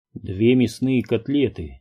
2 мясные котлеты.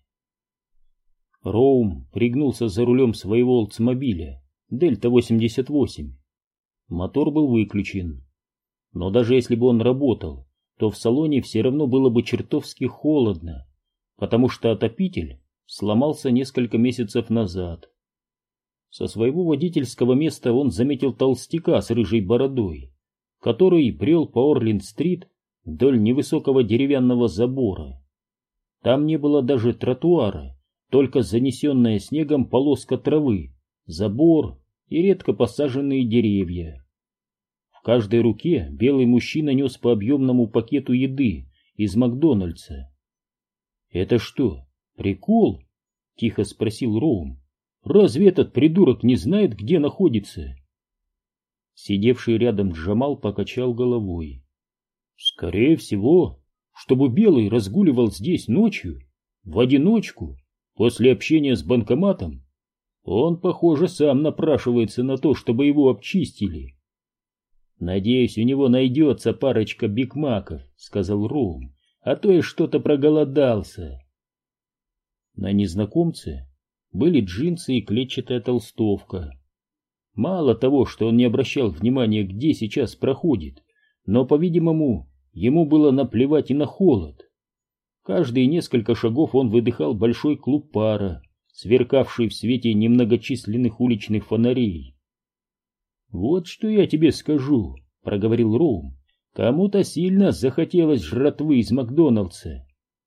Роум пригнулся за рулем своего Олдсмобиля Дельта-88. Мотор был выключен. Но даже если бы он работал, то в салоне все равно было бы чертовски холодно, потому что отопитель сломался несколько месяцев назад. Со своего водительского места он заметил толстяка с рыжей бородой, который брел по Орленд-стрит вдоль невысокого деревянного забора. Там не было даже тротуара, только занесенная снегом полоска травы, забор и редко посаженные деревья. В каждой руке белый мужчина нес по объемному пакету еды из Макдональдса. «Это что, прикол?» — тихо спросил Роум. «Разве этот придурок не знает, где находится?» Сидевший рядом Джамал покачал головой. «Скорее всего, чтобы белый разгуливал здесь ночью, в одиночку, после общения с банкоматом, он, похоже, сам напрашивается на то, чтобы его обчистили». «Надеюсь, у него найдется парочка бигмаков», — сказал Роум, — «а то я что-то проголодался». На незнакомце были джинсы и клетчатая толстовка. Мало того, что он не обращал внимания, где сейчас проходит, но, по-видимому, ему было наплевать и на холод. Каждые несколько шагов он выдыхал большой клуб пара, сверкавший в свете немногочисленных уличных фонарей. «Вот что я тебе скажу», — проговорил Роум, — «кому-то сильно захотелось жратвы из Макдоналдса».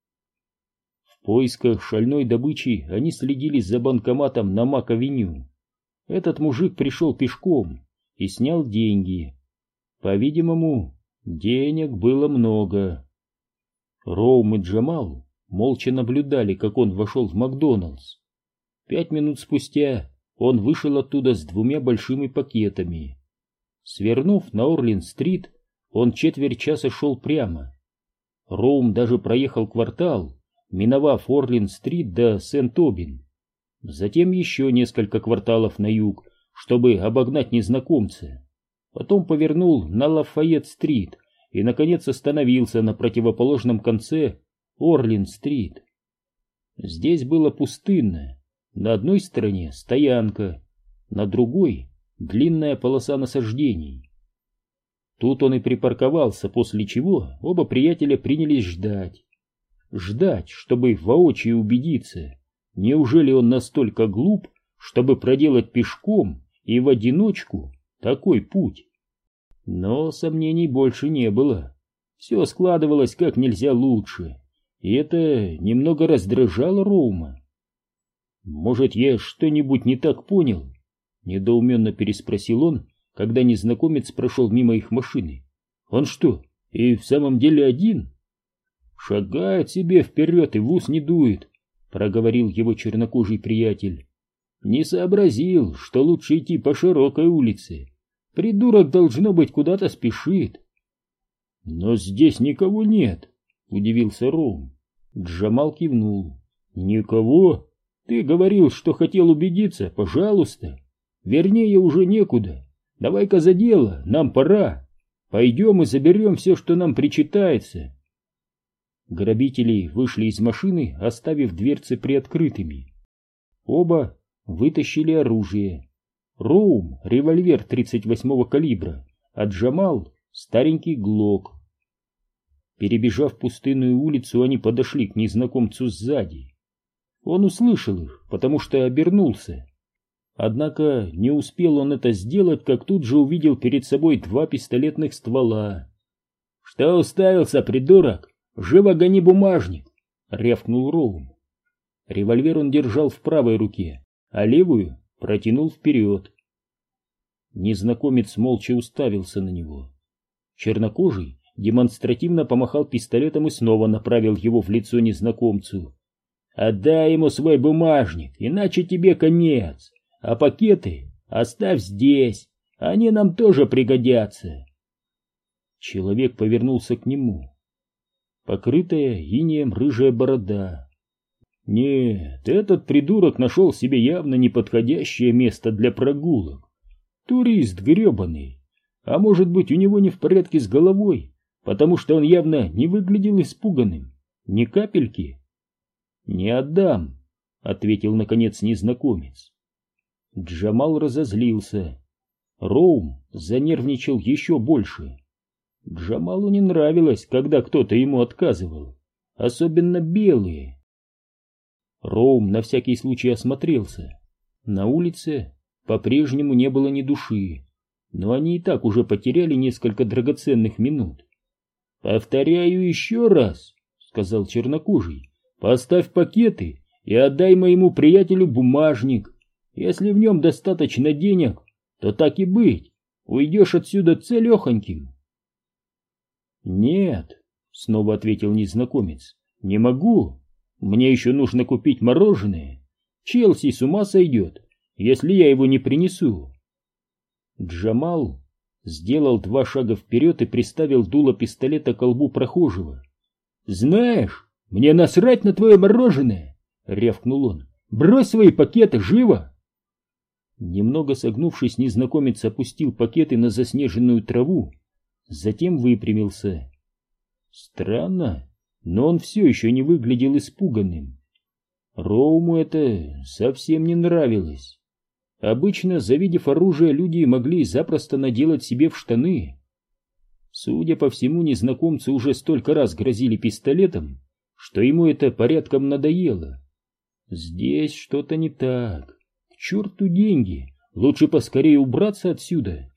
В поисках шальной добычи они следили за банкоматом на Мак-авеню. Этот мужик пришел пешком и снял деньги. По-видимому, денег было много. Роум и Джамал молча наблюдали, как он вошел в Макдоналдс. 5 минут спустя он вышел оттуда с 2 большими пакетами. Свернув на Орленд-стрит, он четверть часа шел прямо. Роум даже проехал квартал, миновав Орленд-стрит до Сент-Обин. Затем еще несколько кварталов на юг, чтобы обогнать незнакомца. Потом повернул на Лафайет-стрит и, наконец, остановился на противоположном конце Орленд-стрит. Здесь было пустынно. На одной стороне стоянка, на другой длинная полоса насаждений. Тут он и припарковался, после чего оба приятеля принялись ждать. Ждать, чтобы воочию убедиться, неужели он настолько глуп, чтобы проделать пешком и в одиночку такой путь. Но сомнений больше не было. Все складывалось как нельзя лучше, и это немного раздражало Роума. «Может, я что-нибудь не так понял?» — недоуменно переспросил он, когда незнакомец прошел мимо их машины. «Он что, и в самом деле один?» «Шагает себе вперед и в ус не дует», — проговорил его чернокожий приятель. «Не сообразил, что лучше идти по широкой улице. Придурок, должно быть, куда-то спешит». «Но здесь никого нет», — удивился Роум. Джамал кивнул. «Никого? Ты говорил, что хотел убедиться, пожалуйста. Вернее, уже некуда. Давай-ка за дело, нам пора. Пойдем и заберем все, что нам причитается». Грабители вышли из машины, оставив дверцы приоткрытыми. Оба вытащили оружие. Роум — револьвер 38-го калибра, а Джамал — старенький глок. Перебежав пустынную улицу, они подошли к незнакомцу сзади. Он услышал их, потому что обернулся. Однако не успел он это сделать, как тут же увидел перед собой 2 пистолетных ствола. «Что уставился, придурок? Живо гони бумажник!» — рявкнул Роум. Револьвер он держал в правой руке, а левую протянул вперед. Незнакомец молча уставился на него. Чернокожий демонстративно помахал пистолетом и снова направил его в лицо незнакомцу. «Отдай ему свой бумажник, иначе тебе конец, а пакеты оставь здесь, они нам тоже пригодятся». Человек повернулся к нему. Покрытая инеем рыжая борода. Нет, этот придурок нашел себе явно неподходящее место для прогулок. Турист гребаный. А может быть, у него не в порядке с головой, потому что он явно не выглядел испуганным. Ни капельки? Не отдам, ответил наконец незнакомец. Джамал разозлился. Роум занервничал еще больше. Джамалу не нравилось, когда кто-то ему отказывал, особенно белые. Роум на всякий случай осмотрелся. На улице по-прежнему не было ни души, но они и так уже потеряли несколько драгоценных минут. «Повторяю еще раз», — сказал чернокожий, — «поставь пакеты и отдай моему приятелю бумажник. Если в нем достаточно денег, то так и быть, уйдешь отсюда целехоньким». «Нет», — снова ответил незнакомец, — «не могу. Мне еще нужно купить мороженое. Челси с ума сойдет, если я его не принесу». Джамал сделал 2 шага вперед и приставил дуло пистолета к колбу прохожего. «Знаешь, мне насрать на твое мороженое!» — рявкнул он. «Брось свои пакеты, живо!» Немного согнувшись, незнакомец опустил пакеты на заснеженную траву, затем выпрямился. Странно, но он все еще не выглядел испуганным. Роуму это совсем не нравилось. Обычно, завидев оружие, люди могли запросто наделать себе в штаны. Судя по всему, незнакомцы уже столько раз грозили пистолетом, что ему это порядком надоело. Здесь что-то не так. К черту деньги, лучше поскорее убраться отсюда.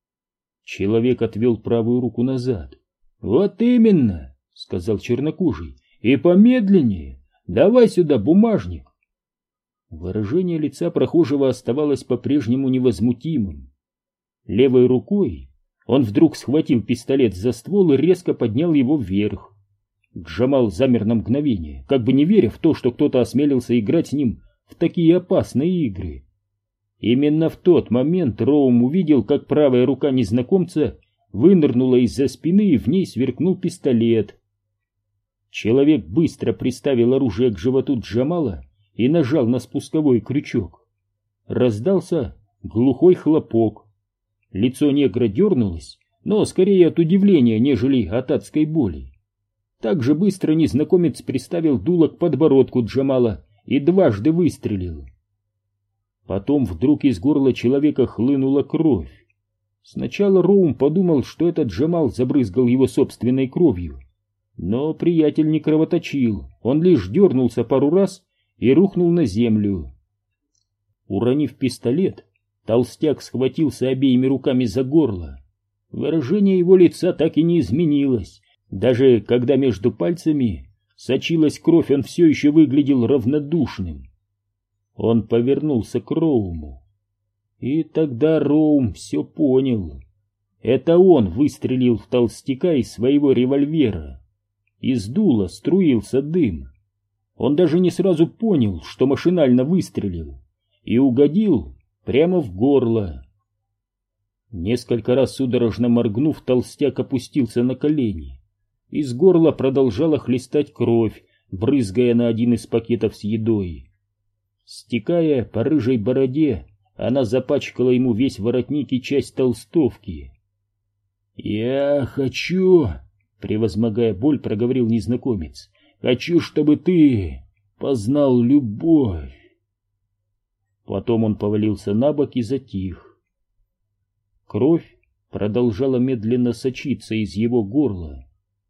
Человек отвел правую руку назад. «Вот именно», — сказал чернокожий, — «и помедленнее. Давай сюда бумажник». Выражение лица прохожего оставалось по-прежнему невозмутимым. Левой рукой он вдруг схватил пистолет за ствол и резко поднял его вверх. Джамал замер на мгновение, как бы не веря в то, что кто-то осмелился играть с ним в такие опасные игры. Именно в тот момент Роум увидел, как правая рука незнакомца вынырнула из-за спины, и в ней сверкнул пистолет. Человек быстро приставил оружие к животу Джамала и нажал на спусковой крючок. Раздался глухой хлопок. Лицо негра дернулось, но скорее от удивления, нежели от адской боли. Так же быстро незнакомец приставил дуло к подбородку Джамала и дважды выстрелил. Потом вдруг из горла человека хлынула кровь. Сначала Роум подумал, что этот Джамал забрызгал его собственной кровью. Но приятель не кровоточил, он лишь дернулся пару раз и рухнул на землю. Уронив пистолет, толстяк схватился обеими руками за горло. Выражение его лица так и не изменилось. Даже когда между пальцами сочилась кровь, он все еще выглядел равнодушным. Он повернулся к Роуму. И тогда Роум все понял. Это он выстрелил в толстяка из своего револьвера. Из дула струился дым. Он даже не сразу понял, что машинально выстрелил, и угодил прямо в горло. Несколько раз судорожно моргнув, толстяк опустился на колени. Из горла продолжала хлестать кровь, брызгая на один из пакетов с едой. Стекая по рыжей бороде, она запачкала ему весь воротник и часть толстовки. «Я хочу...» — превозмогая боль, проговорил незнакомец. «Хочу, чтобы ты познал любовь». Потом он повалился на бок и затих. Кровь продолжала медленно сочиться из его горла.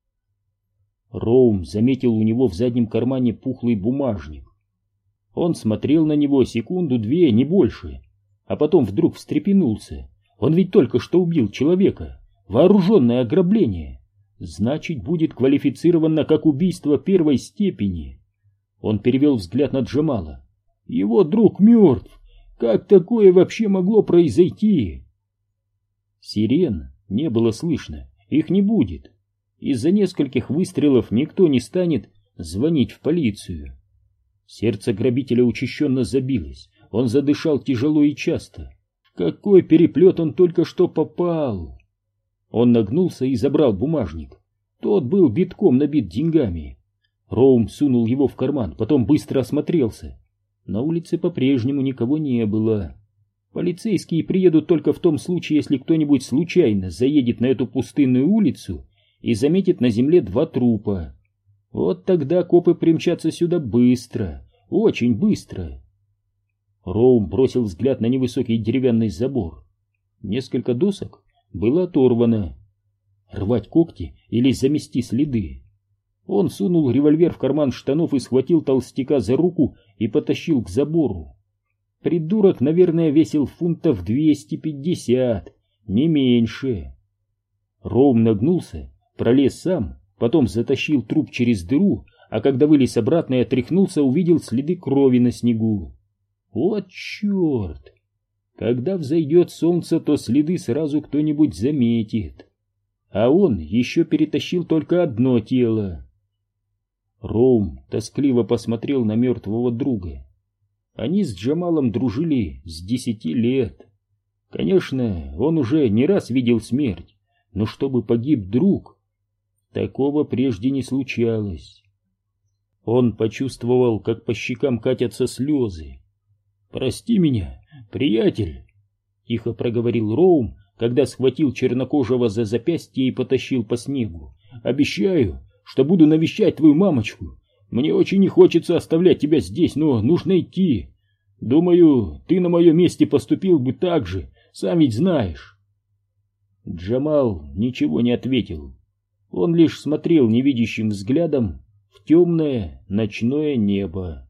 Роум заметил у него в заднем кармане пухлый бумажник. Он смотрел на него секунду-две, не больше, а потом вдруг встрепенулся. Он ведь только что убил человека. Вооруженное ограбление. Значит, будет квалифицировано как убийство первой степени. Он перевел взгляд на Джамала. Его друг мертв. Как такое вообще могло произойти? Сирен не было слышно. Их не будет. Из-за нескольких выстрелов никто не станет звонить в полицию. Сердце грабителя учащенно забилось. Он задышал тяжело и часто. В какой переплет он только что попал! Он нагнулся и забрал бумажник. Тот был битком набит деньгами. Роум сунул его в карман, потом быстро осмотрелся. На улице по-прежнему никого не было. Полицейские приедут только в том случае, если кто-нибудь случайно заедет на эту пустынную улицу и заметит на земле 2 трупа. Вот тогда копы примчатся сюда быстро, очень быстро. Роум бросил взгляд на невысокий деревянный забор. Несколько досок было оторвано. Рвать когти или замести следы? Он сунул револьвер в карман штанов и схватил толстяка за руку и потащил к забору. Придурок, наверное, весил фунтов 250, не меньше. Роум нагнулся, пролез сам, потом затащил труп через дыру, а когда вылез обратно и отряхнулся, увидел следы крови на снегу. Вот черт! Когда взойдет солнце, то следы сразу кто-нибудь заметит. А он еще перетащил только одно тело. Роум тоскливо посмотрел на мертвого друга. Они с Джамалом дружили с 10 лет. Конечно, он уже не раз видел смерть, но чтобы погиб друг, такого прежде не случалось. Он почувствовал, как по щекам катятся слезы. «Прости меня, приятель», — тихо проговорил Роум, когда схватил чернокожего за запястье и потащил по снегу. «Обещаю, что буду навещать твою мамочку. Мне очень не хочется оставлять тебя здесь, но нужно идти. Думаю, ты на моем месте поступил бы так же, сам ведь знаешь». Джамал ничего не ответил. Он лишь смотрел невидящим взглядом в темное ночное небо.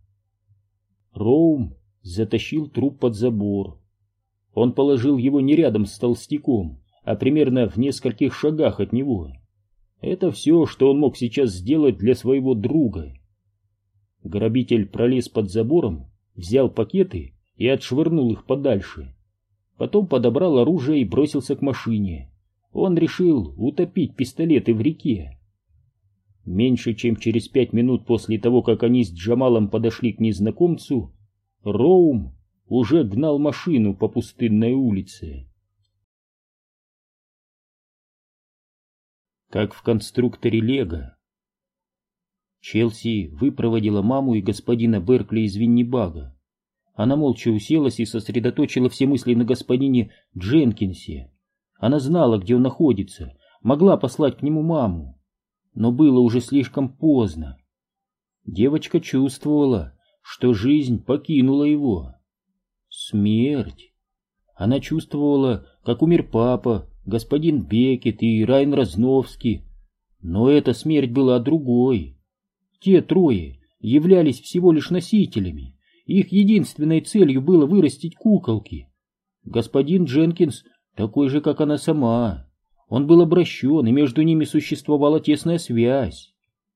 Роум затащил труп под забор. Он положил его не рядом с толстяком, а примерно в нескольких шагах от него. Это все, что он мог сейчас сделать для своего друга. Грабитель пролез под забором, взял пакеты и отшвырнул их подальше. Потом подобрал оружие и бросился к машине. Он решил утопить пистолеты в реке. Меньше чем через 5 минут после того, как они с Джамалом подошли к незнакомцу, Роум уже гнал машину по пустынной улице. Как в конструкторе Лего. Челси выпроводила маму и господина Беркли из Виннибага. Она молча уселась и сосредоточила все мысли на господине Дженкинсе. Она знала, где он находится, могла послать к нему маму. Но было уже слишком поздно. Девочка чувствовала, что жизнь покинула его. Смерть. Она чувствовала, как умер папа, господин Беккет и Райан Разновский. Но эта смерть была другой. Те трое являлись всего лишь носителями. Их единственной целью было вырастить куколки. Господин Дженкинс такой же, как она сама. Он был обращен, и между ними существовала тесная связь.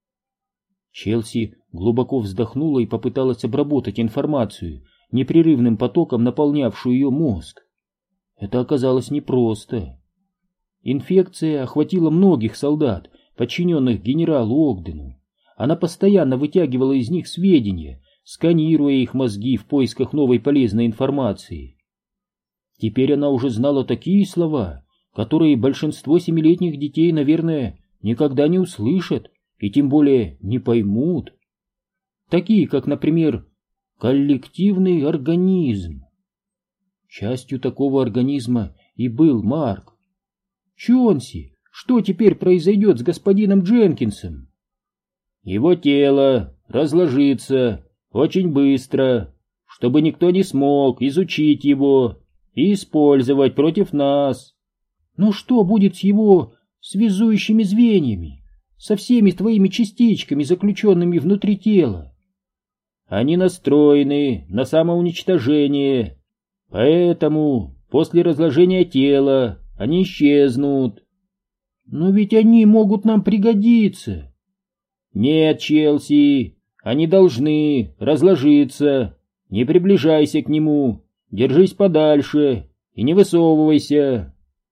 Челси глубоко вздохнула и попыталась обработать информацию, непрерывным потоком наполнявшую ее мозг. Это оказалось непросто. Инфекция охватила многих солдат, подчиненных генералу Огдену. Она постоянно вытягивала из них сведения, сканируя их мозги в поисках новой полезной информации. Теперь она уже знала такие слова, которые большинство 7-летних детей, наверное, никогда не услышат и тем более не поймут. Такие, как, например, коллективный организм. Частью такого организма и был Марк. Чонси, что теперь произойдет с господином Дженкинсом? Его тело разложится очень быстро, чтобы никто не смог изучить его и использовать против нас. Но что будет с его связующими звеньями, со всеми твоими частичками, заключенными внутри тела? Они настроены на самоуничтожение, поэтому после разложения тела они исчезнут. Но ведь они могут нам пригодиться. Нет, Челси, они должны разложиться. Не приближайся к нему, держись подальше и не высовывайся.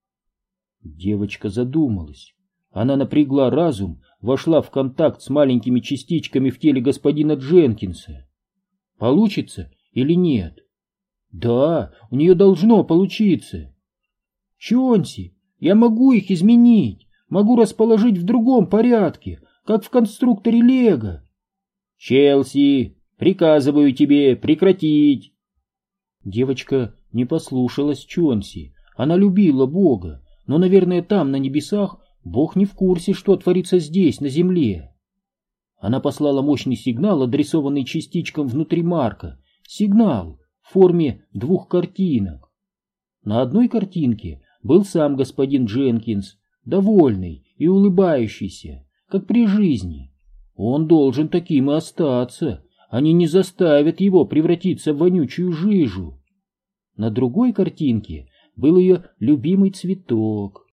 Девочка задумалась. Она напрягла разум, вошла в контакт с маленькими частичками в теле господина Дженкинса. Получится или нет? Да, у нее должно получиться. Чонси, я могу их изменить, могу расположить в другом порядке, как в конструкторе Лего. Челси, приказываю тебе прекратить. Девочка не послушалась Чонси. Она любила Бога, но, наверное, там, на небесах, Бог не в курсе, что творится здесь, на земле. Она послала мощный сигнал, адресованный частичкам внутри Марка. Сигнал в форме 2 картинок. На одной картинке был сам господин Дженкинс, довольный и улыбающийся, как при жизни. Он должен таким и остаться. Они не заставят его превратиться в вонючую жижу. На другой картинке был ее любимый цветок,